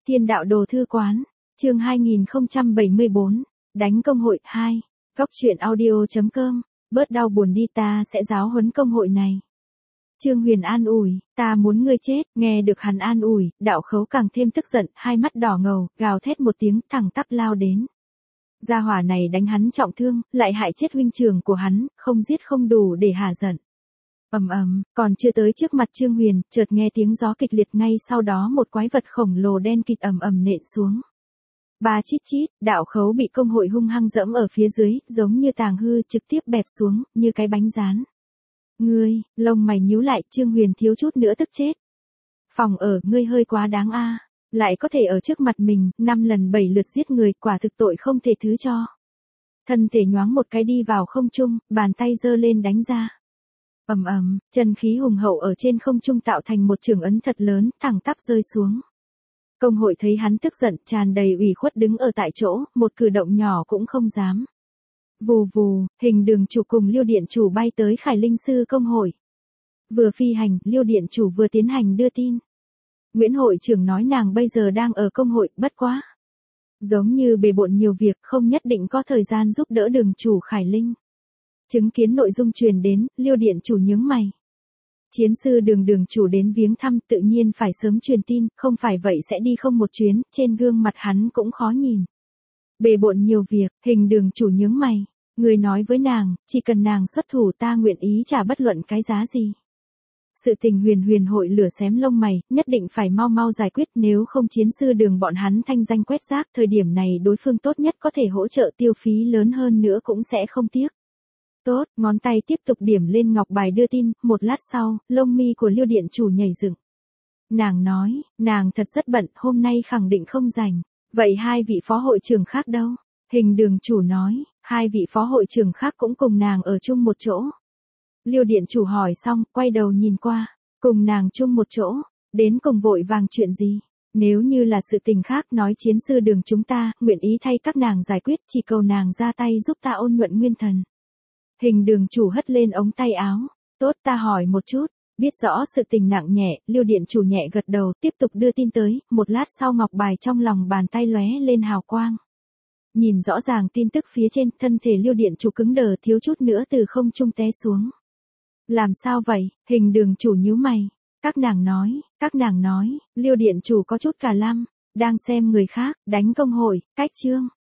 Thiên đạo đồ thư quán, chương 2074, đánh công hội 2, góc truyện audio.com, bớt đau buồn đi ta sẽ giáo huấn công hội này. Trương Huyền an ủi, ta muốn ngươi chết, nghe được hắn an ủi, đạo khấu càng thêm tức giận, hai mắt đỏ ngầu, gào thét một tiếng thẳng tắp lao đến. Gia hỏa này đánh hắn trọng thương, lại hại chết huynh trưởng của hắn, không giết không đủ để hả giận. Còn chưa tới trước mặt Trương Huyền, chợt nghe tiếng gió kịch liệt, ngay sau đó một quái vật khổng lồ đen kịt nện xuống. Ba chít chít, đạo khấu bị công hội hung hăng dẫm ở phía dưới, giống như tàng hư, trực tiếp bẹp xuống, như cái bánh rán. Ngươi, lông mày nhíu lại, Trương Huyền thiếu chút nữa tức chết. Phòng ở, ngươi hơi quá đáng a, lại có thể ở trước mặt mình, 5 lần 7 lượt giết người, quả thực tội không thể thứ cho. Thân thể nhoáng một cái đi vào không trung, bàn tay giơ lên đánh ra. Chân khí hùng hậu ở trên không trung tạo thành một trường ấn thật lớn, thẳng tắp rơi xuống. Công hội thấy hắn tức giận, tràn đầy ủy khuất đứng ở tại chỗ, một cử động nhỏ cũng không dám. Vù vù, hình đường chủ cùng Liêu điện chủ bay tới Khải Linh sư công hội. Vừa phi hành, Liêu điện chủ vừa tiến hành đưa tin. Nguyễn hội trưởng nói nàng bây giờ đang ở công hội, bất quá. Giống như bề bộn nhiều việc, không nhất định có thời gian giúp đỡ đường chủ Khải Linh. Chứng kiến nội dung truyền đến, Liêu điện chủ nhướng mày. Chiến sư đường chủ đến viếng thăm, tự nhiên phải sớm truyền tin, không phải vậy sẽ đi không một chuyến, trên gương mặt hắn cũng khó nhìn. Bề bộn nhiều việc, hình đường chủ nhướng mày. Người nói với nàng, chỉ cần nàng xuất thủ ta nguyện ý trả bất luận cái giá gì. Sự tình huyền hội lửa xém lông mày, nhất định phải mau giải quyết, nếu không chiến sư đường bọn hắn thanh danh quét rác, thời điểm này đối phương tốt nhất có thể hỗ trợ tiêu phí lớn hơn nữa cũng sẽ không tiếc. Tốt, ngón tay tiếp tục điểm lên ngọc bài đưa tin, một lát sau, lông mi của Liêu điện chủ nhảy dựng. Nàng nói, nàng thật rất bận, hôm nay khẳng định không rảnh. Vậy hai vị phó hội trưởng khác đâu? Hình đường chủ nói, hai vị phó hội trưởng khác cũng cùng nàng ở chung một chỗ. Liêu điện chủ hỏi xong, quay đầu nhìn qua, cùng nàng chung một chỗ, đến cùng vội vàng chuyện gì? Nếu như là sự tình khác nói chiến sư đường chúng ta, nguyện ý thay các nàng giải quyết, chỉ cầu nàng ra tay giúp ta ôn nhuận nguyên thần. Hình đường chủ hất lên ống tay áo, tốt ta hỏi một chút, biết rõ sự tình nặng nhẹ, Liêu điện chủ nhẹ gật đầu, tiếp tục đưa tin tới, một lát sau ngọc bài trong lòng bàn tay lóe lên hào quang. Nhìn rõ ràng tin tức phía trên, thân thể Liêu điện chủ cứng đờ thiếu chút nữa từ không trung té xuống. Làm sao vậy? Hình đường chủ nhíu mày. Các nàng nói, Liêu điện chủ có chút cả lăm, đang xem người khác, đánh công hội, cách chương.